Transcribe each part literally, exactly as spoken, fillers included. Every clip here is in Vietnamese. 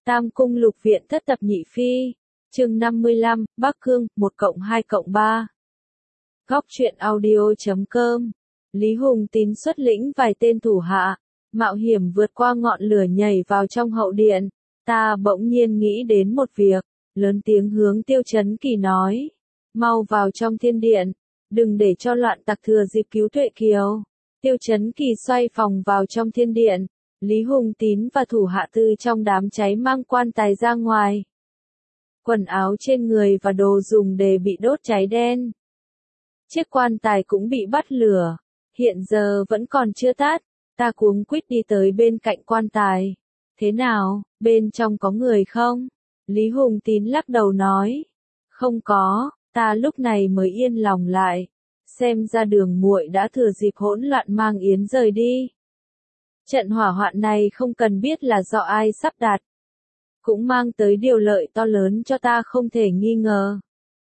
Tam cung lục viện thất tập nhị phi. Chương năm mươi lăm, Bắc Cương, một cộng hai cộng ba. Góc truyện audio chấm com. Lý Hùng Tín xuất lĩnh vài tên thủ hạ, mạo hiểm vượt qua ngọn lửa nhảy vào trong hậu điện. Ta bỗng nhiên nghĩ đến một việc, lớn tiếng hướng Tiêu Chấn Kỳ nói. Mau vào trong thiên điện, đừng để cho loạn tặc thừa dịp cứu Tuệ Kiều. Tiêu Chấn Kỳ xoay phòng vào trong thiên điện, Lý Hùng Tín và thủ hạ từ trong đám cháy mang quan tài ra ngoài. Quần áo trên người và đồ dùng để bị đốt cháy đen. Chiếc quan tài cũng bị bắt lửa, hiện giờ vẫn còn chưa tắt. Ta cuống quýt đi tới bên cạnh quan tài. Thế nào, bên trong có người không? Lý Hùng Tín lắc đầu nói. Không có, ta lúc này mới yên lòng lại. Xem ra Đường muội đã thừa dịp hỗn loạn mang yến rời đi. Trận hỏa hoạn này không cần biết là do ai sắp đặt. Cũng mang tới điều lợi to lớn cho ta không thể nghi ngờ.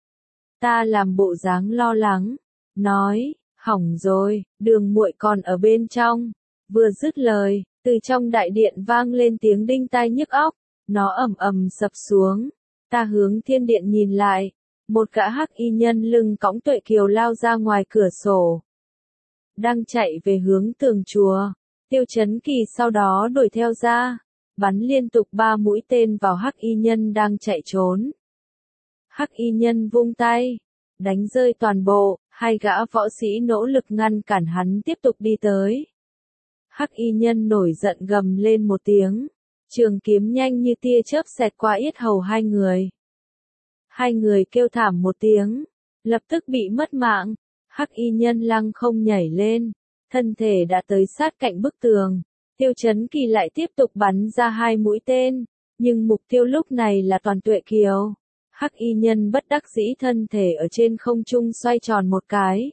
Ta làm bộ dáng lo lắng, nói, hỏng rồi, Đường muội còn ở bên trong. Vừa dứt lời, từ trong đại điện vang lên tiếng đinh tai nhức óc, nó ầm ầm sập xuống. Ta hướng thiên điện nhìn lại, một gã hắc y nhân lưng cõng Tuệ Kiều lao ra ngoài cửa sổ. Đang chạy về hướng tường chùa, Tiêu Chấn Kỳ sau đó đuổi theo ra, bắn liên tục ba mũi tên vào hắc y nhân đang chạy trốn. Hắc y nhân vung tay, đánh rơi toàn bộ, hai gã võ sĩ nỗ lực ngăn cản hắn tiếp tục đi tới. Hắc y nhân nổi giận gầm lên một tiếng, trường kiếm nhanh như tia chớp xẹt qua yết hầu hai người. Hai người kêu thảm một tiếng, lập tức bị mất mạng. Hắc y nhân lăng không nhảy lên, thân thể đã tới sát cạnh bức tường. Tiêu Chấn Kỳ lại tiếp tục bắn ra hai mũi tên, nhưng mục tiêu lúc này là toàn Tuệ Kiều. Hắc y nhân bất đắc dĩ thân thể ở trên không trung xoay tròn một cái,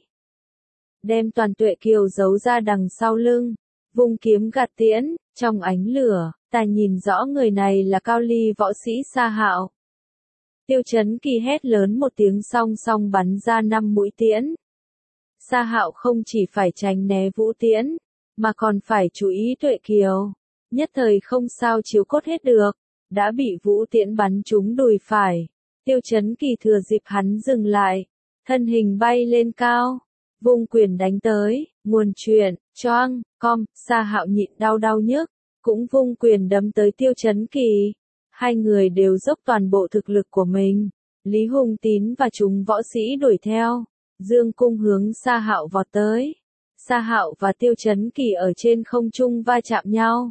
đem toàn Tuệ Kiều giấu ra đằng sau lưng, vung kiếm gạt tiễn. Trong ánh lửa, ta nhìn rõ người này là cao ly võ sĩ Sa Hạo. Tiêu Chấn Kỳ hét lớn một tiếng song song bắn ra năm mũi tiễn. Sa Hạo không chỉ phải tránh né vũ tiễn, mà còn phải chú ý Tuệ Kiều. Nhất thời không sao chiếu cốt hết được, đã bị vũ tiễn bắn trúng đùi phải. Tiêu Chấn Kỳ thừa dịp hắn dừng lại, thân hình bay lên cao, vung quyền đánh tới. Nguồn truyện, choang, com, Sa Hạo nhịn đau đau nhức, cũng vung quyền đấm tới Tiêu Chấn Kỳ. Hai người đều dốc toàn bộ thực lực của mình. Lý Hùng Tín và chúng võ sĩ đuổi theo, dương cung hướng Sa Hạo vọt tới. Sa Hạo và Tiêu Chấn Kỳ ở trên không trung va chạm nhau.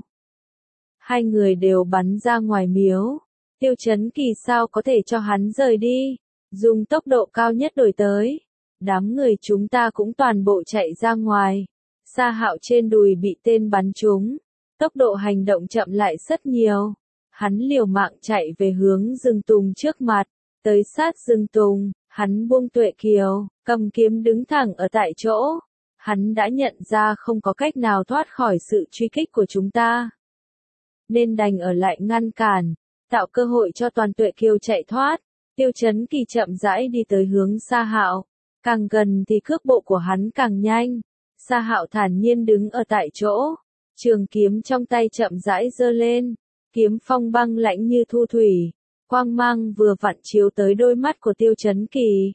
Hai người đều bắn ra ngoài miếu. Tiêu Chấn Kỳ sao có thể cho hắn rời đi, dùng tốc độ cao nhất đuổi tới. Đám người chúng ta cũng toàn bộ chạy ra ngoài. Sa Hạo trên đùi bị tên bắn trúng, tốc độ hành động chậm lại rất nhiều. Hắn liều mạng chạy về hướng rừng tùng trước mặt, tới sát rừng tùng, hắn buông Tuệ Kiều, cầm kiếm đứng thẳng ở tại chỗ. Hắn đã nhận ra không có cách nào thoát khỏi sự truy kích của chúng ta, nên đành ở lại ngăn cản, tạo cơ hội cho toàn Tuệ Kiều chạy thoát. Tiêu Chấn Kỳ chậm rãi đi tới hướng Sa Hạo, càng gần thì cước bộ của hắn càng nhanh. Sa Hạo thản nhiên đứng ở tại chỗ, trường kiếm trong tay chậm rãi giơ lên, kiếm phong băng lãnh như thu thủy, quang mang vừa vặn chiếu tới đôi mắt của Tiêu Chấn Kỳ.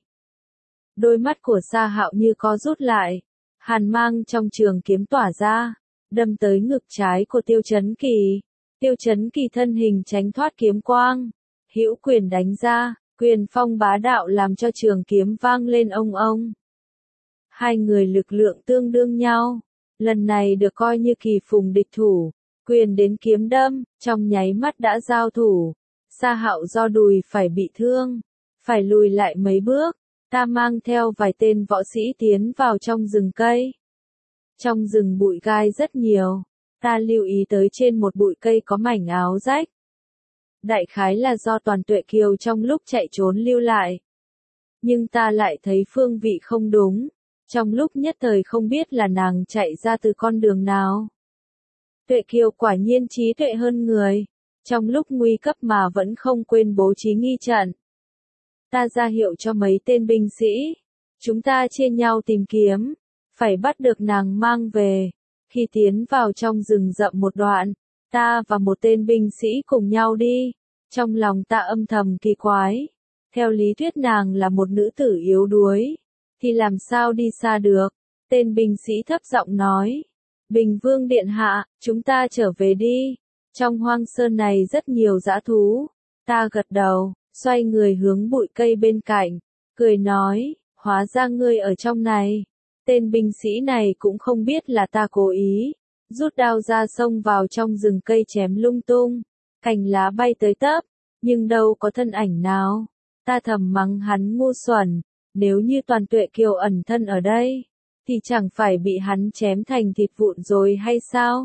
Đôi mắt của Sa Hạo như co rút lại, hàn mang trong trường kiếm tỏa ra, đâm tới ngực trái của Tiêu Chấn Kỳ. Tiêu Chấn Kỳ thân hình tránh thoát kiếm quang, hữu quyền đánh ra, quyền phong bá đạo làm cho trường kiếm vang lên ông ông. Hai người lực lượng tương đương nhau, lần này được coi như kỳ phùng địch thủ, quyền đến kiếm đâm, trong nháy mắt đã giao thủ. Sa Hạo do đùi phải bị thương, phải lùi lại mấy bước. Ta mang theo vài tên võ sĩ tiến vào trong rừng cây. Trong rừng bụi gai rất nhiều, ta lưu ý tới trên một bụi cây có mảnh áo rách. Đại khái là do toàn Tuệ Kiều trong lúc chạy trốn lưu lại. Nhưng ta lại thấy phương vị không đúng, trong lúc nhất thời không biết là nàng chạy ra từ con đường nào. Tuệ Kiều quả nhiên trí tuệ hơn người, trong lúc nguy cấp mà vẫn không quên bố trí nghi trận. Ta ra hiệu cho mấy tên binh sĩ, chúng ta chia nhau tìm kiếm, phải bắt được nàng mang về. Khi tiến vào trong rừng rậm một đoạn, ta và một tên binh sĩ cùng nhau đi. Trong lòng ta âm thầm kỳ quái. Theo lý thuyết nàng là một nữ tử yếu đuối. Thì làm sao đi xa được? Tên binh sĩ thấp giọng nói. Bình Vương điện hạ, chúng ta trở về đi. Trong hoang sơn này rất nhiều dã thú. Ta gật đầu, xoay người hướng bụi cây bên cạnh. Cười nói, hóa ra ngươi ở trong này. Tên binh sĩ này cũng không biết là ta cố ý. Rút đao ra xông vào trong rừng cây chém lung tung. Cành lá bay tới tấp, nhưng đâu có thân ảnh nào. Ta thầm mắng hắn ngu xuẩn. Nếu như Toàn Tuệ Kiều ẩn thân ở đây, thì chẳng phải bị hắn chém thành thịt vụn rồi hay sao?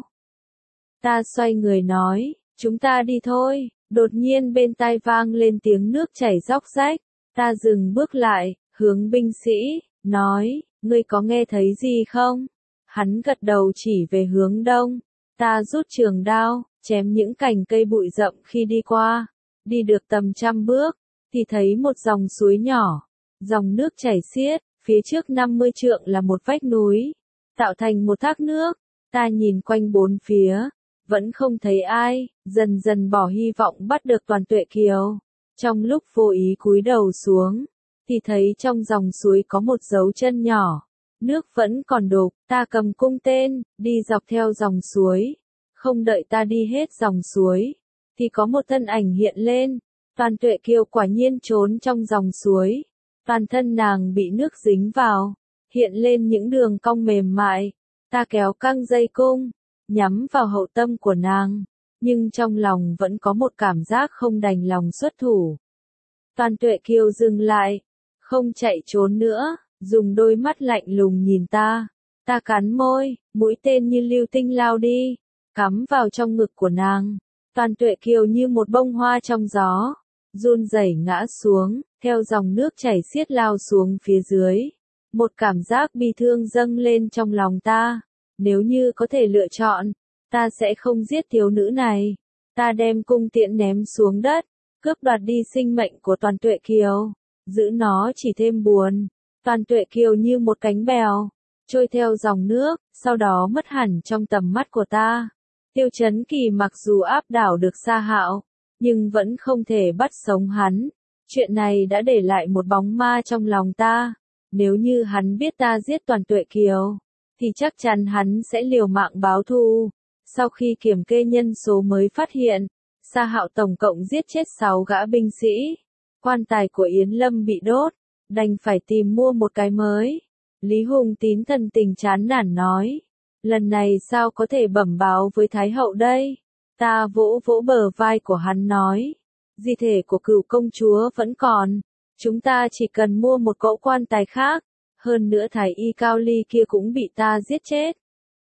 Ta xoay người nói, chúng ta đi thôi. Đột nhiên bên tai vang lên tiếng nước chảy róc rách. Ta dừng bước lại, hướng binh sĩ, nói, ngươi có nghe thấy gì không? Hắn gật đầu chỉ về hướng đông. Ta rút trường đao, chém những cành cây bụi rậm khi đi qua. Đi được tầm trăm bước, thì thấy một dòng suối nhỏ. Dòng nước chảy xiết, phía trước năm mươi trượng là một vách núi, tạo thành một thác nước. Ta nhìn quanh bốn phía, vẫn không thấy ai, dần dần bỏ hy vọng bắt được Toàn Tuệ Kiều. Trong lúc vô ý cúi đầu xuống, thì thấy trong dòng suối có một dấu chân nhỏ. Nước vẫn còn đục, ta cầm cung tên, đi dọc theo dòng suối. Không đợi ta đi hết dòng suối, thì có một thân ảnh hiện lên. Toàn Tuệ Kiều quả nhiên trốn trong dòng suối. Toàn thân nàng bị nước dính vào, hiện lên những đường cong mềm mại. Ta kéo căng dây cung, nhắm vào hậu tâm của nàng, nhưng trong lòng vẫn có một cảm giác không đành lòng xuất thủ. Toàn Tuệ Kiều dừng lại, không chạy trốn nữa, dùng đôi mắt lạnh lùng nhìn ta. Ta cắn môi, mũi tên như lưu tinh lao đi, cắm vào trong ngực của nàng. Toàn Tuệ Kiều như một bông hoa trong gió, run rẩy ngã xuống, theo dòng nước chảy xiết lao xuống phía dưới. Một cảm giác bi thương dâng lên trong lòng ta. Nếu như có thể lựa chọn, ta sẽ không giết thiếu nữ này. Ta đem cung tiễn ném xuống đất, cướp đoạt đi sinh mệnh của Toàn Tuệ Kiều. Giữ nó chỉ thêm buồn. Toàn Tuệ Kiều như một cánh bèo, trôi theo dòng nước, sau đó mất hẳn trong tầm mắt của ta. Tiêu Chấn Kỳ mặc dù áp đảo được Sa Hạo, nhưng vẫn không thể bắt sống hắn. Chuyện này đã để lại một bóng ma trong lòng ta. Nếu như hắn biết ta giết Toàn Tuệ Kiều, thì chắc chắn hắn sẽ liều mạng báo thù. Sau khi kiểm kê nhân số mới phát hiện, Sa Hạo tổng cộng giết chết sáu gã binh sĩ. Quan tài của Yến Lâm bị đốt, đành phải tìm mua một cái mới. Lý Hùng Tín thần tình chán nản nói, lần này sao có thể bẩm báo với Thái Hậu đây? Ta vỗ vỗ bờ vai của hắn nói, di thể của Cửu công chúa vẫn còn, chúng ta chỉ cần mua một cỗ quan tài khác, hơn nữa Thái y Cao Ly kia cũng bị ta giết chết.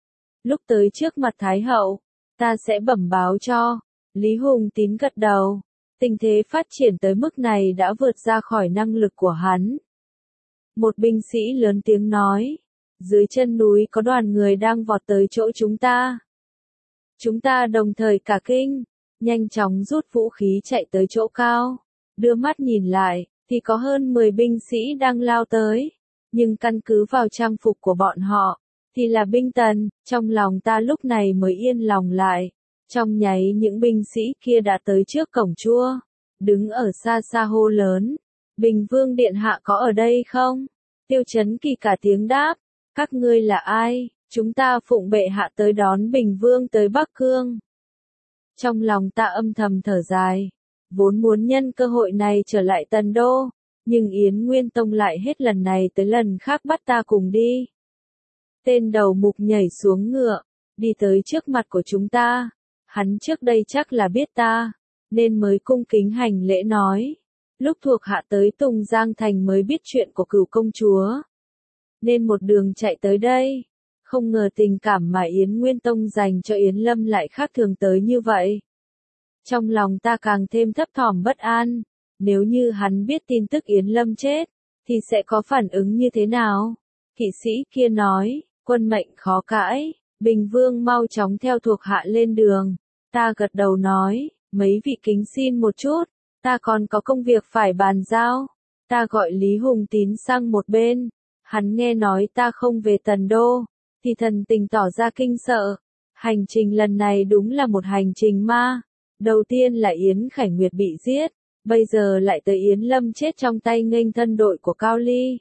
Lúc tới trước mặt Thái Hậu, ta sẽ bẩm báo cho. Lý Hùng Tín gật đầu, tình thế phát triển tới mức này đã vượt ra khỏi năng lực của hắn. Một binh sĩ lớn tiếng nói, dưới chân núi có đoàn người đang vọt tới chỗ chúng ta. Chúng ta đồng thời cả kinh, nhanh chóng rút vũ khí chạy tới chỗ cao. Đưa mắt nhìn lại, thì có hơn mười binh sĩ đang lao tới. Nhưng căn cứ vào trang phục của bọn họ, thì là binh tần. Trong lòng ta lúc này mới yên lòng lại. Trong nháy những binh sĩ kia đã tới trước cổng chua, đứng ở xa xa hô lớn. Bình Vương điện hạ có ở đây không? Tiêu Chấn Kỳ cả tiếng đáp. Các ngươi là ai? Chúng ta phụng bệ hạ tới đón Bình Vương tới Bắc Cương. Trong lòng ta âm thầm thở dài. Vốn muốn nhân cơ hội này trở lại Tần Đô. Nhưng Yến Nguyên Tông lại hết lần này tới lần khác bắt ta cùng đi. Tên đầu mục nhảy xuống ngựa, đi tới trước mặt của chúng ta. Hắn trước đây chắc là biết ta, nên mới cung kính hành lễ nói. Lúc thuộc hạ tới Tùng Giang Thành mới biết chuyện của Cửu công chúa, nên một đường chạy tới đây. Không ngờ tình cảm mà Yến Nguyên Tông dành cho Yến Lâm lại khác thường tới như vậy. Trong lòng ta càng thêm thấp thỏm bất an. Nếu như hắn biết tin tức Yến Lâm chết, thì sẽ có phản ứng như thế nào? Kỵ sĩ kia nói, quân mệnh khó cãi, Bình Vương mau chóng theo thuộc hạ lên đường. Ta gật đầu nói, mấy vị kính xin một chút, ta còn có công việc phải bàn giao. Ta gọi Lý Hùng Tín sang một bên, hắn nghe nói ta không về Tần Đô, thì thần tình tỏ ra kinh sợ. Hành trình lần này đúng là một hành trình ma. Đầu tiên là Yến Khải Nguyệt bị giết, bây giờ lại tới Yến Lâm chết trong tay nghênh thân đội của Cao Ly.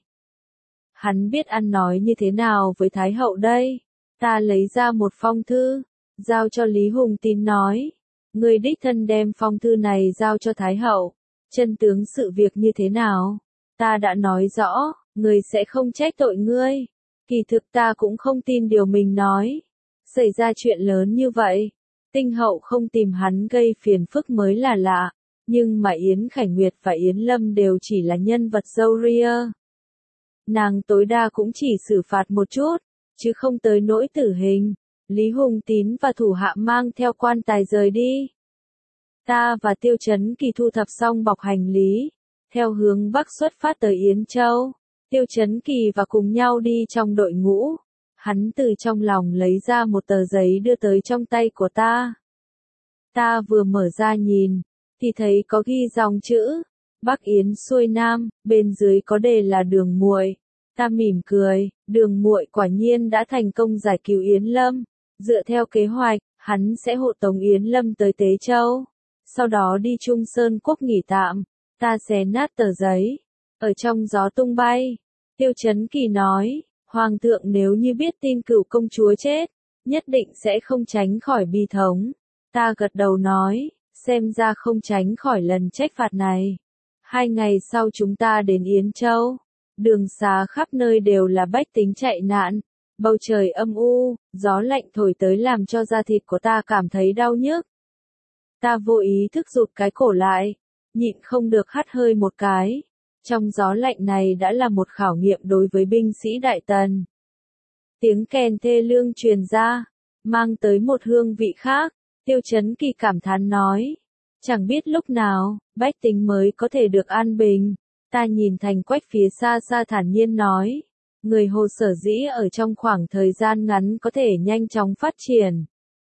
Hắn biết ăn nói như thế nào với Thái hậu đây? Ta lấy ra một phong thư, giao cho Lý Hùng Tín nói. Người đích thân đem phong thư này giao cho Thái hậu. Chân tướng sự việc như thế nào? Ta đã nói rõ, người sẽ không trách tội ngươi. Kỳ thực ta cũng không tin điều mình nói. Xảy ra chuyện lớn như vậy, Tinh hậu không tìm hắn gây phiền phức mới là lạ. Nhưng mà Yến Khải Nguyệt và Yến Lâm đều chỉ là nhân vật râu ria. Nàng tối đa cũng chỉ xử phạt một chút, chứ không tới nỗi tử hình. Lý Hùng Tín và thủ hạ mang theo quan tài rời đi. Ta và Tiêu Chấn Kỳ thu thập xong bọc hành lý, theo hướng bắc xuất phát tới Yến Châu. Tiêu Chấn Kỳ và cùng nhau đi trong đội ngũ. Hắn từ trong lòng lấy ra một tờ giấy đưa tới trong tay của ta. Ta vừa mở ra nhìn, thì thấy có ghi dòng chữ Bắc Yến xuôi Nam, bên dưới có đề là Đường Muội. Ta mỉm cười, Đường Muội quả nhiên đã thành công giải cứu Yến Lâm. Dựa theo kế hoạch, hắn sẽ hộ tống Yến Lâm tới Tế Châu, sau đó đi Trung Sơn Quốc nghỉ tạm. Ta xé nát tờ giấy, ở trong gió tung bay. Tiêu Chấn Kỳ nói, Hoàng thượng nếu như biết tin cửu công chúa chết, nhất định sẽ không tránh khỏi bi thống. Ta gật đầu nói, xem ra không tránh khỏi lần trách phạt này. Hai ngày sau chúng ta đến Yến Châu. Đường xá khắp nơi đều là bách tính chạy nạn. Bầu trời âm u, gió lạnh thổi tới làm cho da thịt của ta cảm thấy đau nhức. Ta vô ý thức rụt cái cổ lại, nhịn không được hắt hơi một cái. Trong gió lạnh này đã là một khảo nghiệm đối với binh sĩ Đại Tần. Tiếng kèn thê lương truyền ra, mang tới một hương vị khác. Tiêu Chấn Kỳ cảm thán nói, chẳng biết lúc nào, bách tính mới có thể được an bình. Ta nhìn thành quách phía xa xa thản nhiên nói, người Hồ sở dĩ ở trong khoảng thời gian ngắn có thể nhanh chóng phát triển.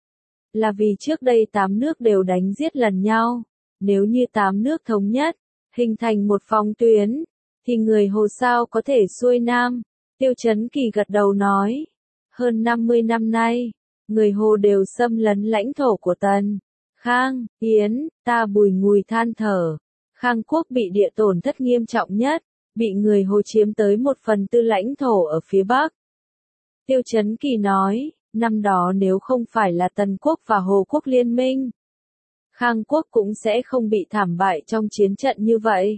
Là vì trước đây tám nước đều đánh giết lần nhau. Nếu như tám nước thống nhất, hình thành một phòng tuyến, thì người Hồ sao có thể xuôi Nam. Tiêu Chấn Kỳ gật đầu nói, hơn năm mươi năm nay, người Hồ đều xâm lấn lãnh thổ của Tần, Khang, Yến. Ta bùi ngùi than thở. Khang quốc bị địa tổn thất nghiêm trọng nhất, bị người Hồ chiếm tới một phần tư lãnh thổ ở phía Bắc. Tiêu Chấn Kỳ nói, năm đó nếu không phải là Tần quốc và Hồ quốc liên minh, Khang quốc cũng sẽ không bị thảm bại trong chiến trận như vậy.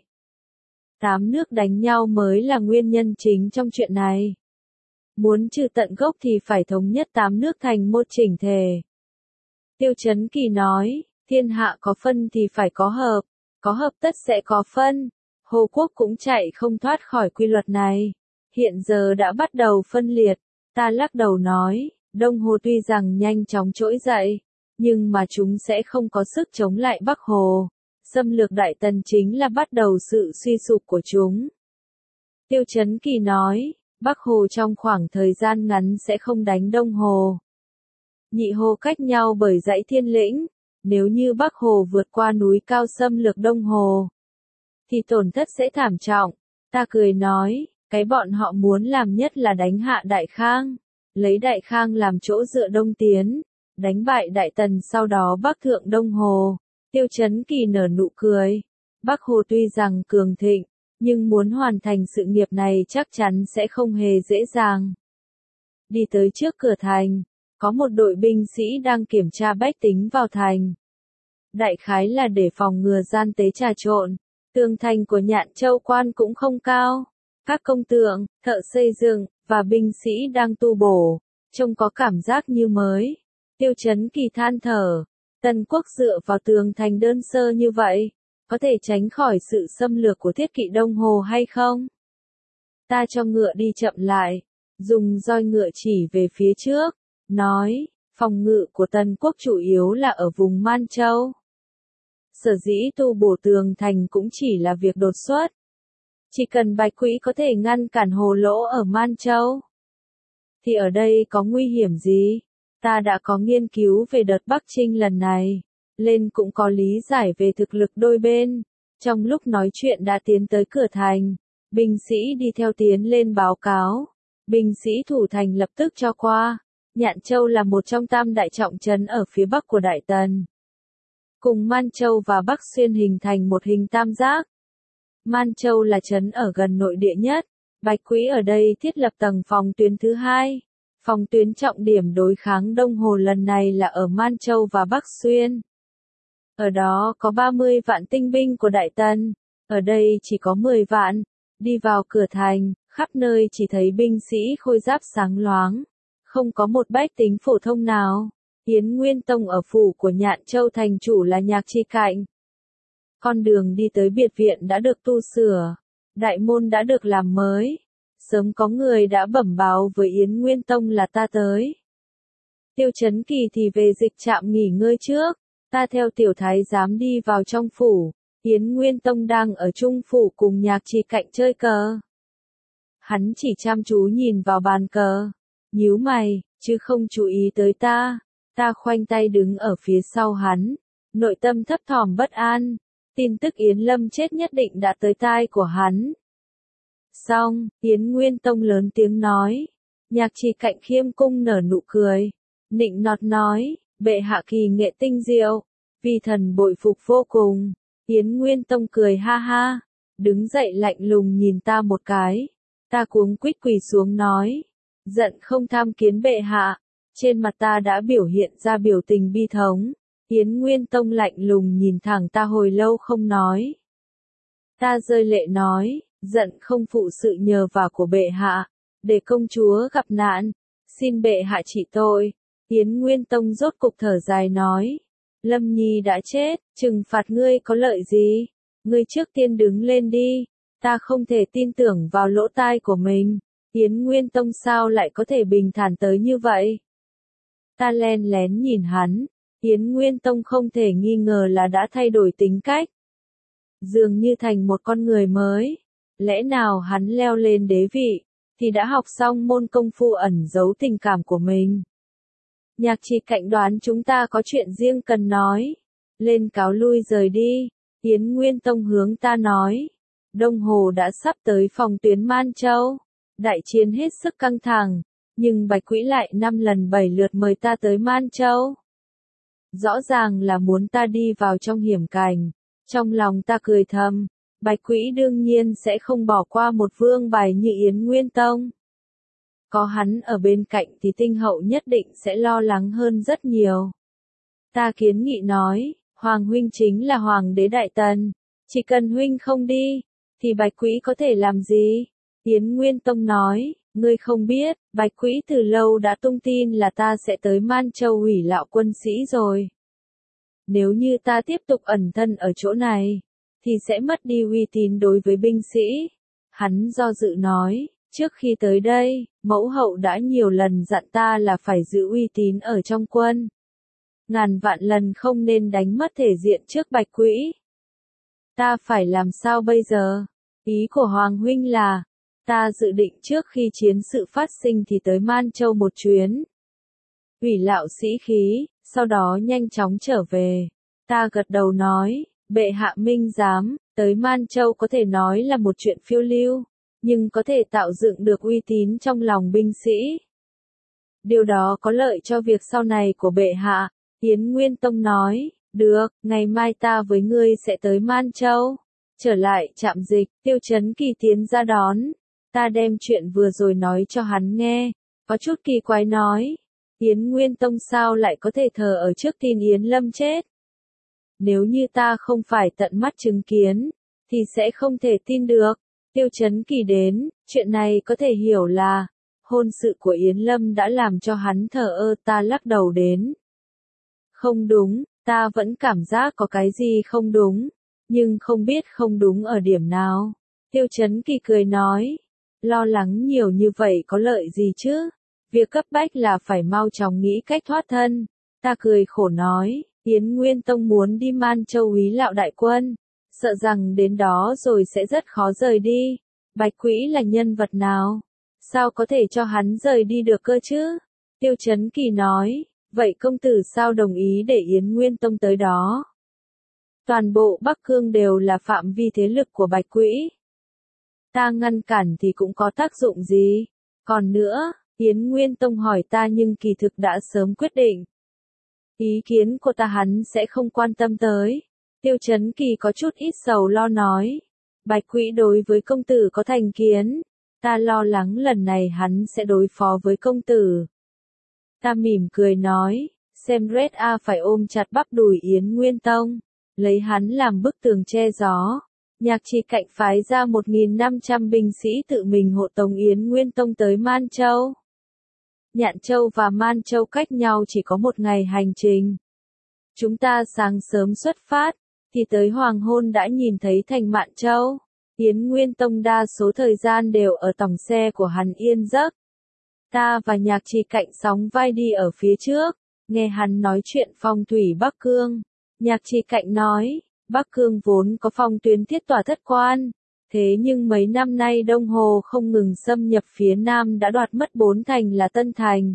Tám nước đánh nhau mới là nguyên nhân chính trong chuyện này. Muốn trừ tận gốc thì phải thống nhất tám nước thành một chỉnh thể. Tiêu Chấn Kỳ nói, thiên hạ có phân thì phải có hợp, có hợp tất sẽ có phân. Hồ quốc cũng chạy không thoát khỏi quy luật này. Hiện giờ đã bắt đầu phân liệt. Ta lắc đầu nói, Đông Hồ tuy rằng nhanh chóng trỗi dậy, nhưng mà chúng sẽ không có sức chống lại Bắc Hồ. Xâm lược Đại Tần chính là bắt đầu sự suy sụp của chúng. Tiêu Chấn Kỳ nói, Bắc Hồ trong khoảng thời gian ngắn sẽ không đánh Đông Hồ. Nhị Hồ cách nhau bởi dãy Thiên Lĩnh, nếu như Bắc Hồ vượt qua núi cao xâm lược Đông Hồ, thì tổn thất sẽ thảm trọng. Ta cười nói, cái bọn họ muốn làm nhất là đánh hạ Đại Khang, lấy Đại Khang làm chỗ dựa đông tiến, đánh bại Đại Tần sau đó Bắc thượng Đông Hồ. Tiêu Chấn Kỳ nở nụ cười. Bắc Hồ tuy rằng cường thịnh, nhưng muốn hoàn thành sự nghiệp này chắc chắn sẽ không hề dễ dàng. Đi tới trước cửa thành, có một đội binh sĩ đang kiểm tra bách tính vào thành. Đại khái là để phòng ngừa gian tế trà trộn. Tường thành của Nhạn Châu quan cũng không cao. Các công tượng, thợ xây dựng, và binh sĩ đang tu bổ, trông có cảm giác như mới. Tiêu Chấn Kỳ than thở, Tần quốc dựa vào tường thành đơn sơ như vậy, có thể tránh khỏi sự xâm lược của thiết kỵ Đông Hồ hay không? Ta cho ngựa đi chậm lại, dùng roi ngựa chỉ về phía trước, nói, phòng ngự của Tần quốc chủ yếu là ở vùng Man Châu. Sở dĩ tu bổ tường thành cũng chỉ là việc đột xuất. Chỉ cần Bạch Quỹ có thể ngăn cản Hồ lỗ ở Man Châu, thì ở đây có nguy hiểm gì? Ta đã có nghiên cứu về đợt Bắc Chinh lần này, lên cũng có lý giải về thực lực đôi bên. Trong lúc nói chuyện đã tiến tới cửa thành, binh sĩ đi theo tiến lên báo cáo. Binh sĩ thủ thành lập tức cho qua. Nhạn Châu là một trong tam đại trọng trấn ở phía bắc của Đại Tần. Cùng Man Châu và Bắc Xuyên hình thành một hình tam giác. Man Châu là trấn ở gần nội địa nhất. Bạch Quỹ ở đây thiết lập tầng phòng tuyến thứ hai. Phòng tuyến trọng điểm đối kháng Đông Hồ lần này là ở Man Châu và Bắc Xuyên. Ở đó có ba mươi vạn tinh binh của Đại Tần, ở đây chỉ có mười vạn. Đi vào cửa thành, khắp nơi chỉ thấy binh sĩ khôi giáp sáng loáng, không có một bách tính phổ thông nào. Yến Nguyên Tông ở phủ của Nhạn Châu thành chủ là Nhạc Chi Cạnh. Con đường đi tới biệt viện đã được tu sửa, đại môn đã được làm mới. Sớm có người đã bẩm báo với Yến Nguyên Tông là ta tới. Tiêu Chấn Kỳ thì về dịch trạm nghỉ ngơi trước, ta theo tiểu thái giám đi vào trong phủ. Yến Nguyên Tông đang ở trung phủ cùng Nhạc Chi Cạnh chơi cờ. Hắn chỉ chăm chú nhìn vào bàn cờ, nhíu mày, chứ không chú ý tới ta. Ta khoanh tay đứng ở phía sau hắn, nội tâm thấp thỏm bất an. Tin tức Yến Lâm chết nhất định đã tới tai của hắn. Xong, Yến Nguyên Tông lớn tiếng nói. Nhạc Chi Cạnh khiêm cung nở nụ cười, nịnh nọt nói, bệ hạ kỳ nghệ tinh diệu, vi thần bội phục vô cùng. Yến Nguyên Tông cười ha ha, đứng dậy lạnh lùng nhìn ta một cái. Ta cuống quýt quỳ xuống nói, giận không tham kiến bệ hạ. Trên mặt ta đã biểu hiện ra biểu tình bi thống. Yến Nguyên Tông lạnh lùng nhìn thẳng ta hồi lâu không nói. Ta rơi lệ nói, giận không phụ sự nhờ vả của bệ hạ, để công chúa gặp nạn, xin bệ hạ trị tội. Yến Nguyên Tông rốt cục thở dài nói, Lâm Nhi đã chết, trừng phạt ngươi có lợi gì? Ngươi trước tiên đứng lên đi. Ta không thể tin tưởng vào lỗ tai của mình. Yến Nguyên Tông sao lại có thể bình thản tới như vậy? Ta len lén nhìn hắn. Yến Nguyên Tông không thể nghi ngờ là đã thay đổi tính cách. Dường như thành một con người mới. Lẽ nào hắn leo lên đế vị, thì đã học xong môn công phu ẩn giấu tình cảm của mình. Nhạc Chi Cạnh đoán chúng ta có chuyện riêng cần nói. Lên cáo lui rời đi. Yến Nguyên Tông hướng ta nói. Đông Hồ đã sắp tới phòng tuyến Man Châu. Đại chiến hết sức căng thẳng. Nhưng Bạch Quỹ lại năm lần bảy lượt mời ta tới Man Châu. Rõ ràng là muốn ta đi vào trong hiểm cảnh. Trong lòng ta cười thầm. Bạch Quỹ đương nhiên sẽ không bỏ qua một vương bài như Yến Nguyên Tông. Có hắn ở bên cạnh thì tinh hậu nhất định sẽ lo lắng hơn rất nhiều. Ta kiến nghị nói, Hoàng huynh chính là Hoàng đế Đại Tần. Chỉ cần huynh không đi, thì Bạch Quỹ có thể làm gì? Yến Nguyên Tông nói, ngươi không biết, Bạch Quỹ từ lâu đã tung tin là ta sẽ tới Man Châu hủy lạo quân sĩ rồi. Nếu như ta tiếp tục ẩn thân ở chỗ này, thì sẽ mất đi uy tín đối với binh sĩ. Hắn do dự nói, trước khi tới đây, mẫu hậu đã nhiều lần dặn ta là phải giữ uy tín ở trong quân. Ngàn vạn lần không nên đánh mất thể diện trước Bạch Quỹ. Ta phải làm sao bây giờ? Ý của Hoàng huynh là, ta dự định trước khi chiến sự phát sinh thì tới Man Châu một chuyến. Hủy lạo sĩ khí, sau đó nhanh chóng trở về. Ta gật đầu nói, bệ hạ minh giám, tới Man Châu có thể nói là một chuyện phiêu lưu, nhưng có thể tạo dựng được uy tín trong lòng binh sĩ. Điều đó có lợi cho việc sau này của bệ hạ. Yến Nguyên Tông nói, được, ngày mai ta với ngươi sẽ tới Man Châu. Trở lại trạm dịch, Tiêu Chấn Kỳ tiến ra đón. Ta đem chuyện vừa rồi nói cho hắn nghe. Có chút kỳ quái nói, Yến Nguyên Tông sao lại có thể thờ ở trước tin Yến Lâm chết? Nếu như ta không phải tận mắt chứng kiến, thì sẽ không thể tin được. Tiêu Chấn Kỳ đến, chuyện này có thể hiểu là, hôn sự của Yến Lâm đã làm cho hắn thờ ơ. Ta lắc đầu đến. Không đúng, ta vẫn cảm giác có cái gì không đúng, nhưng không biết không đúng ở điểm nào. Tiêu Chấn Kỳ cười nói, lo lắng nhiều như vậy có lợi gì chứ? Việc cấp bách là phải mau chóng nghĩ cách thoát thân. Ta cười khổ nói, Yến Nguyên Tông muốn đi Man Châu úy lạo đại quân, sợ rằng đến đó rồi sẽ rất khó rời đi. Bạch Quỹ là nhân vật nào? Sao có thể cho hắn rời đi được cơ chứ? Tiêu Chấn Kỳ nói, vậy công tử sao đồng ý để Yến Nguyên Tông tới đó? Toàn bộ Bắc Cương đều là phạm vi thế lực của Bạch Quỹ. Ta ngăn cản thì cũng có tác dụng gì? Còn nữa, Yến Nguyên Tông hỏi ta nhưng kỳ thực đã sớm quyết định. Ý kiến của ta hắn sẽ không quan tâm tới. Tiêu Chấn Kỳ có chút ít sầu lo nói. Bạch Quỹ đối với công tử có thành kiến. Ta lo lắng lần này hắn sẽ đối phó với công tử. Ta mỉm cười nói, xem Red A phải ôm chặt bắp đùi Yến Nguyên Tông, lấy hắn làm bức tường che gió. Nhạc Trì Cạnh phái ra một nghìn năm trăm binh sĩ tự mình hộ tống Yến Nguyên Tông tới Man Châu. Nhạn Châu và Man Châu cách nhau chỉ có một ngày hành trình. Chúng ta sáng sớm xuất phát, thì tới hoàng hôn đã nhìn thấy thành Mạn Châu. Yến Nguyên Tông đa số thời gian đều ở tòng xe của hắn yên giấc. Ta và Nhạc Trì Cạnh sóng vai đi ở phía trước, nghe hắn nói chuyện phong thủy Bắc Cương. Nhạc Trì Cạnh nói, Bắc Cương vốn có phong tuyến thiết tỏa thất quan, thế nhưng mấy năm nay Đông Hồ không ngừng xâm nhập phía Nam đã đoạt mất bốn thành là Tân Thành,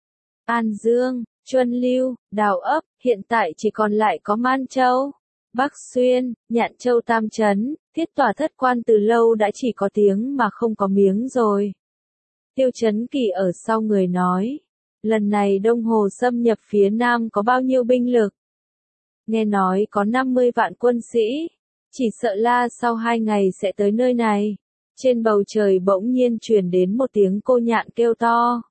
An Dương, Chuân Lưu, Đào Ấp, hiện tại chỉ còn lại có Man Châu, Bắc Xuyên, Nhạn Châu Tam Trấn, thiết tỏa thất quan từ lâu đã chỉ có tiếng mà không có miếng rồi. Tiêu Chấn Kỳ ở sau người nói, lần này Đông Hồ xâm nhập phía Nam có bao nhiêu binh lực? Nghe nói có năm mươi vạn quân sĩ, chỉ sợ là sau hai ngày sẽ tới nơi này. Trên bầu trời bỗng nhiên truyền đến một tiếng cô nhạn kêu to.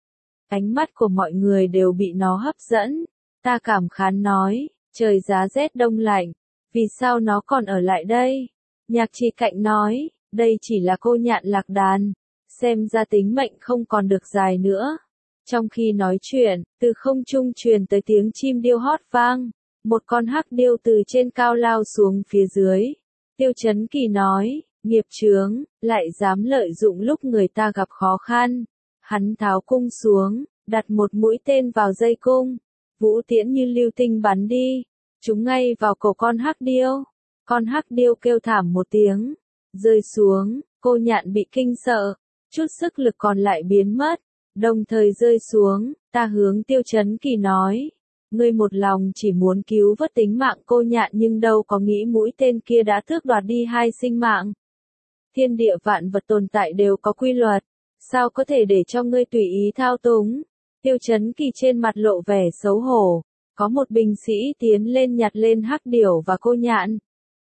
Ánh mắt của mọi người đều bị nó hấp dẫn. Ta cảm khán nói, trời giá rét đông lạnh, vì sao nó còn ở lại đây? Nhạc Trì Cạnh nói, đây chỉ là cô nhạn lạc đàn, xem ra tính mệnh không còn được dài nữa. Trong khi nói chuyện, từ không trung truyền tới tiếng chim điêu hót vang. Một con hắc điêu từ trên cao lao xuống phía dưới. Tiêu Chấn Kỳ nói, nghiệp chướng, lại dám lợi dụng lúc người ta gặp khó khăn. Hắn tháo cung xuống, đặt một mũi tên vào dây cung. Vũ tiễn như lưu tinh bắn đi, trúng ngay vào cổ con hắc điêu. Con hắc điêu kêu thảm một tiếng, rơi xuống, cô nhạn bị kinh sợ, chút sức lực còn lại biến mất. Đồng thời rơi xuống, ta hướng Tiêu Chấn Kỳ nói. Ngươi một lòng chỉ muốn cứu vớt tính mạng cô nhạn nhưng đâu có nghĩ mũi tên kia đã tước đoạt đi hai sinh mạng. Thiên địa vạn vật tồn tại đều có quy luật, sao có thể để cho ngươi tùy ý thao túng? Tiêu Chấn Kỳ trên mặt lộ vẻ xấu hổ, có một binh sĩ tiến lên nhặt lên hắc điểu và cô nhạn.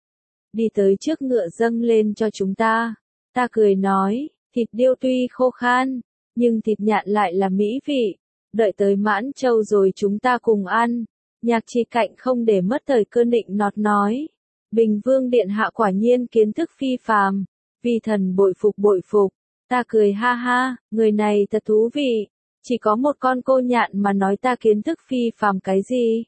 Đi tới trước ngựa dâng lên cho chúng ta. Ta cười nói, thịt điêu tuy khô khan, nhưng thịt nhạn lại là mỹ vị. Đợi tới Mãn Châu rồi chúng ta cùng ăn. Nhạc Trì Cạnh không để mất thời cơ nịnh nọt nói. Bình Vương Điện Hạ quả nhiên kiến thức phi phàm. Vi thần bội phục bội phục. Ta cười ha ha, người này thật thú vị. Chỉ có một con cô nhạn mà nói ta kiến thức phi phàm cái gì?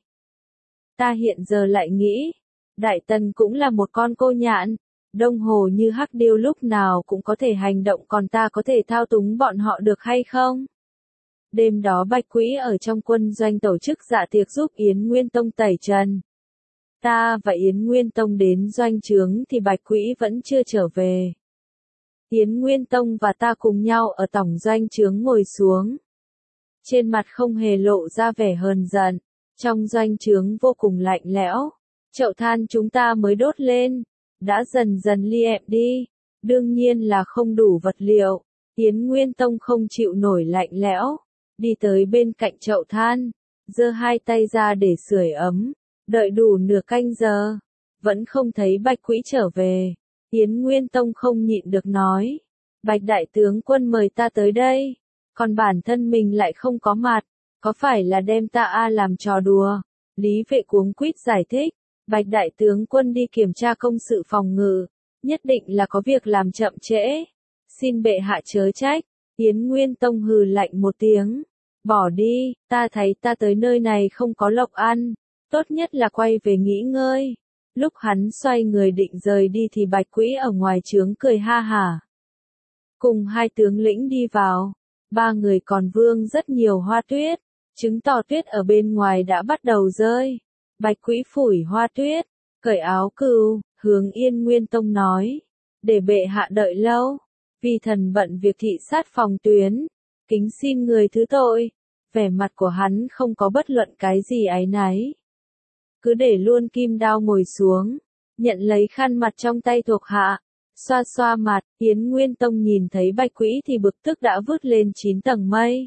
Ta hiện giờ lại nghĩ. Đại Tần cũng là một con cô nhạn. Đông Hồ như hắc điêu lúc nào cũng có thể hành động còn ta có thể thao túng bọn họ được hay không? Đêm đó Bạch Quỹ ở trong quân doanh tổ chức dạ tiệc giúp Yến Nguyên Tông tẩy trần. Ta và Yến Nguyên Tông đến doanh trướng thì Bạch Quỹ vẫn chưa trở về. Yến Nguyên Tông và ta cùng nhau ở tổng doanh trướng ngồi xuống. Trên mặt không hề lộ ra vẻ hờn giận. Trong doanh trướng vô cùng lạnh lẽo. Chậu than chúng ta mới đốt lên, đã dần dần liệm đi. Đương nhiên là không đủ vật liệu. Yến Nguyên Tông không chịu nổi lạnh lẽo. Đi tới bên cạnh chậu than, giơ hai tay ra để sưởi ấm, đợi đủ nửa canh giờ, vẫn không thấy Bạch Quỹ trở về. Yến Nguyên Tông không nhịn được nói, Bạch đại tướng quân mời ta tới đây, còn bản thân mình lại không có mặt, có phải là đem ta a làm trò đùa? Lý Vệ cuống quýt giải thích, Bạch đại tướng quân đi kiểm tra công sự phòng ngự, nhất định là có việc làm chậm trễ, xin bệ hạ chớ trách. Yến Nguyên Tông hừ lạnh một tiếng. Bỏ đi, ta thấy ta tới nơi này không có lộc ăn, tốt nhất là quay về nghỉ ngơi. Lúc hắn xoay người định rời đi thì Bạch Quỹ ở ngoài trướng cười ha hả. Cùng hai tướng lĩnh đi vào, ba người còn vương rất nhiều hoa tuyết, chứng tỏ tuyết ở bên ngoài đã bắt đầu rơi. Bạch Quỹ phủi hoa tuyết, cởi áo cừu, hướng Yên Nguyên Tông nói, để bệ hạ đợi lâu, vì thần bận việc thị sát phòng tuyến. Kính xin người thứ tội, vẻ mặt của hắn không có bất luận cái gì áy náy. Cứ để luôn kim đao ngồi xuống, nhận lấy khăn mặt trong tay thuộc hạ, Xoa xoa mặt, Yến Nguyên Tông nhìn thấy Bạch Quỹ thì bực tức đã vút lên chín tầng mây.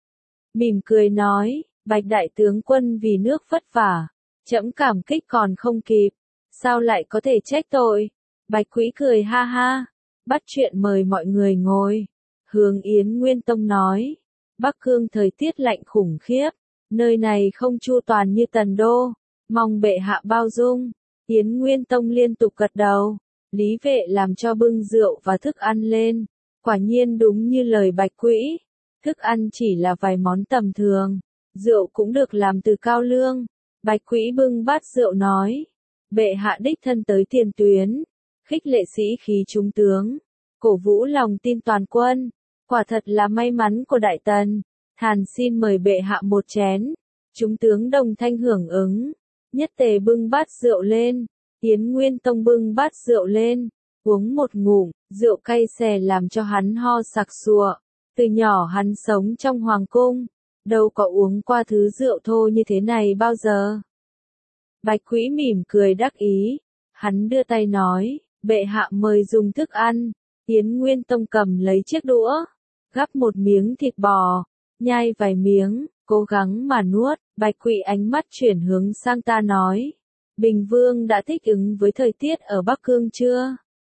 Mỉm cười nói, Bạch đại tướng quân vì nước vất vả, trẫm cảm kích còn không kịp, sao lại có thể trách tội? Bạch Quỹ cười ha ha, bắt chuyện mời mọi người ngồi. Hướng Yến Nguyên Tông nói, Bắc Cương thời tiết lạnh khủng khiếp, nơi này không chu toàn như Tần Đô, mong bệ hạ bao dung. Yến Nguyên Tông liên tục gật đầu, Lý Vệ làm cho bưng rượu và thức ăn lên, quả nhiên đúng như lời Bạch Quỹ, thức ăn chỉ là vài món tầm thường, rượu cũng được làm từ cao lương. Bạch Quỹ bưng bát rượu nói, bệ hạ đích thân tới tiền tuyến, khích lệ sĩ khí trung tướng, cổ vũ lòng tin toàn quân, quả thật là may mắn của Đại Tần, thàn xin mời bệ hạ một chén. Chúng tướng đồng thanh hưởng ứng, nhất tề bưng bát rượu lên, Yến Nguyên Tông bưng bát rượu lên, uống một ngụm, rượu cay xè làm cho hắn ho sặc sụa. Từ nhỏ hắn sống trong hoàng cung, đâu có uống qua thứ rượu thô như thế này bao giờ. Bạch Quỹ mỉm cười đắc ý, hắn đưa tay nói, bệ hạ mời dùng thức ăn. Yến Nguyên Tông cầm lấy chiếc đũa, gắp một miếng thịt bò, nhai vài miếng, cố gắng mà nuốt. Bạch Quỹ ánh mắt chuyển hướng sang ta nói, Bình Vương đã thích ứng với thời tiết ở Bắc Cương chưa?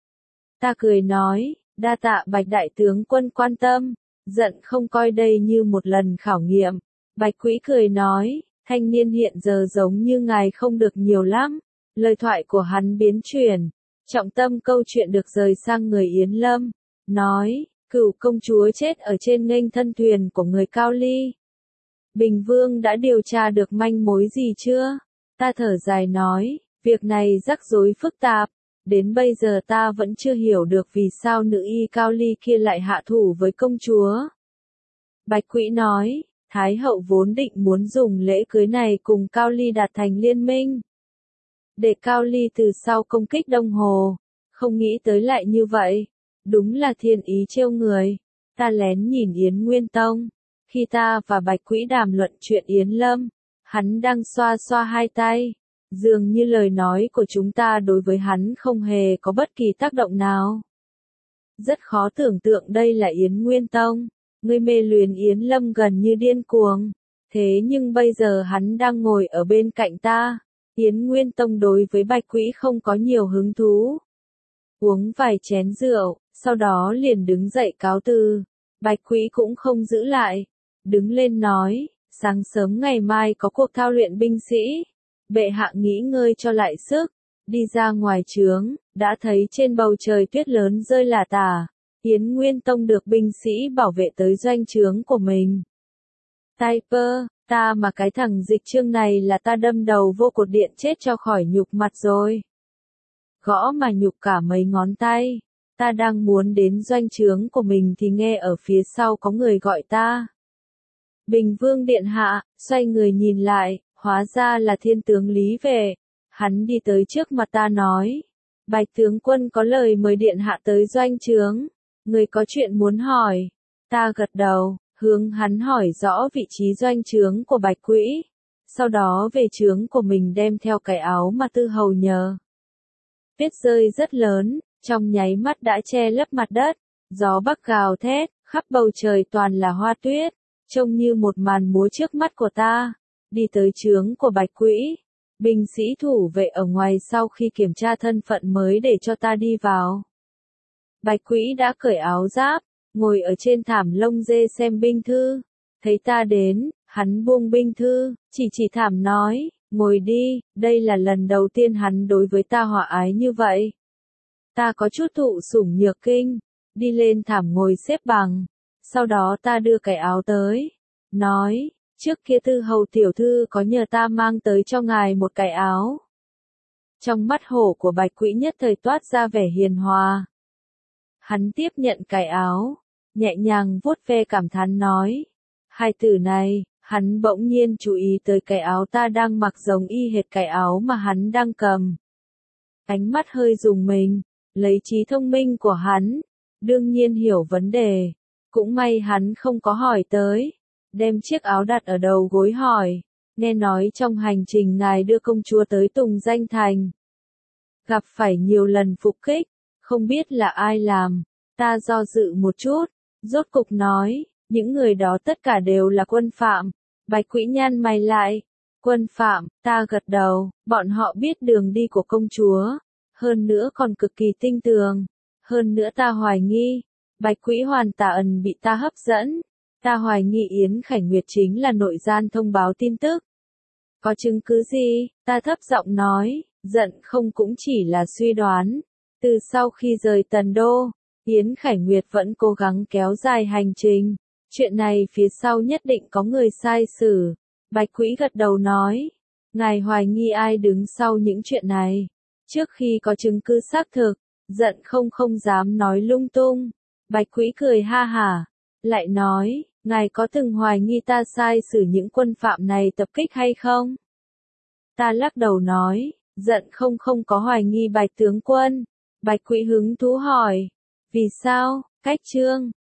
Ta cười nói, đa tạ Bạch đại tướng quân quan tâm, giận không coi đây như một lần khảo nghiệm. Bạch Quỹ cười nói, thanh niên hiện giờ giống như ngài không được nhiều lắm. Lời thoại của hắn biến chuyển, trọng tâm câu chuyện được rời sang người Yến Lâm, nói, Cửu công chúa chết ở trên nghênh thân thuyền của người Cao Ly. Bình Vương đã điều tra được manh mối gì chưa? Ta thở dài nói, việc này rắc rối phức tạp, đến bây giờ ta vẫn chưa hiểu được vì sao nữ y Cao Ly kia lại hạ thủ với công chúa. Bạch Quỹ nói, Thái hậu vốn định muốn dùng lễ cưới này cùng Cao Ly đạt thành liên minh, để Cao Ly từ sau công kích Đông Hồ, không nghĩ tới lại như vậy, đúng là thiên ý trêu người. Ta lén nhìn Yến Nguyên Tông, khi ta và Bạch Quỹ đàm luận chuyện Yến Lâm, hắn đang xoa xoa hai tay, dường như lời nói của chúng ta đối với hắn không hề có bất kỳ tác động nào. Rất khó tưởng tượng đây là Yến Nguyên Tông, người mê luyến Yến Lâm gần như điên cuồng, thế nhưng bây giờ hắn đang ngồi ở bên cạnh ta. Yến Nguyên Tông đối với Bạch Quỹ không có nhiều hứng thú. Uống vài chén rượu, sau đó liền đứng dậy cáo từ. Bạch Quỹ cũng không giữ lại, đứng lên nói, sáng sớm ngày mai có cuộc thao luyện binh sĩ, bệ hạ nghỉ ngơi cho lại sức. Đi ra ngoài trướng, đã thấy trên bầu trời tuyết lớn rơi lả tả. Yến Nguyên Tông được binh sĩ bảo vệ tới doanh trướng của mình. Tai pơ, ta mà cái thằng Dịch Trương này là ta đâm đầu vô cột điện chết cho khỏi nhục mặt rồi. Gõ mà nhục cả mấy ngón tay. Ta đang muốn đến doanh trướng của mình thì nghe ở phía sau có người gọi ta. Bình Vương điện hạ, xoay người nhìn lại, hóa ra là thiên tướng Lý Vệ. Hắn đi tới trước mặt ta nói, Bạch tướng quân có lời mời điện hạ tới doanh trướng, người có chuyện muốn hỏi. Ta gật đầu, hướng hắn hỏi rõ vị trí doanh trướng của Bạch Quỹ, sau đó về trướng của mình đem theo cái áo mà Tư Hầu nhờ. Tuyết rơi rất lớn, trong nháy mắt đã che lấp mặt đất, gió bắc gào thét, khắp bầu trời toàn là hoa tuyết, trông như một màn múa trước mắt của ta. Đi tới trướng của Bạch Quỹ, binh sĩ thủ vệ ở ngoài sau khi kiểm tra thân phận mới để cho ta đi vào. Bạch Quỹ đã cởi áo giáp, ngồi ở trên thảm lông dê xem binh thư. Thấy ta đến, hắn buông binh thư, chỉ chỉ thảm nói, ngồi đi. Đây là lần đầu tiên hắn đối với ta hòa ái như vậy. Ta có chút thụ sủng nhược kinh, đi lên thảm ngồi xếp bằng. Sau đó ta đưa cái áo tới, nói, trước kia Tư Hầu tiểu thư có nhờ ta mang tới cho ngài một cái áo. Trong mắt hổ của Bạch Quỹ nhất thời toát ra vẻ hiền hòa. Hắn tiếp nhận cái áo, nhẹ nhàng vuốt ve cảm thán nói, hai từ này. Hắn bỗng nhiên chú ý tới cái áo ta đang mặc giống y hệt cái áo mà hắn đang cầm. Ánh mắt hơi rùng mình, lấy trí thông minh của hắn, đương nhiên hiểu vấn đề. Cũng may hắn không có hỏi tới, đem chiếc áo đặt ở đầu gối hỏi, nghe nói trong hành trình ngài đưa công chúa tới Tùng Danh Thành. Gặp phải nhiều lần phục kích, Không biết là ai làm. Ta do dự một chút, rốt cục nói, những người đó tất cả đều là quân phạm. Bạch Quỹ nhăn mày lại. Quân phạm, ta gật đầu, bọn họ biết đường đi của công chúa. Hơn nữa còn cực kỳ tinh tường. Hơn nữa ta hoài nghi. Bạch Quỹ hoàn tà ẩn bị ta hấp dẫn. Ta hoài nghi Yến Khải Nguyệt chính là nội gian thông báo tin tức. Có chứng cứ gì? Ta thấp giọng nói, giận không cũng chỉ là suy đoán. Từ sau khi rời Tần Đô, Yến Khải Nguyệt vẫn cố gắng kéo dài hành trình. Chuyện này phía sau nhất định có người sai xử. Bạch Quỹ gật đầu nói, ngài hoài nghi ai đứng sau những chuyện này. Trước khi có chứng cứ xác thực, giận không không dám nói lung tung. Bạch Quỹ cười ha hả, lại nói, ngài có từng hoài nghi ta sai xử những quân phạm này tập kích hay không? Ta lắc đầu nói, giận không không có hoài nghi Bạch tướng quân. Bạch Quỹ hứng thú hỏi, vì sao? Cách chương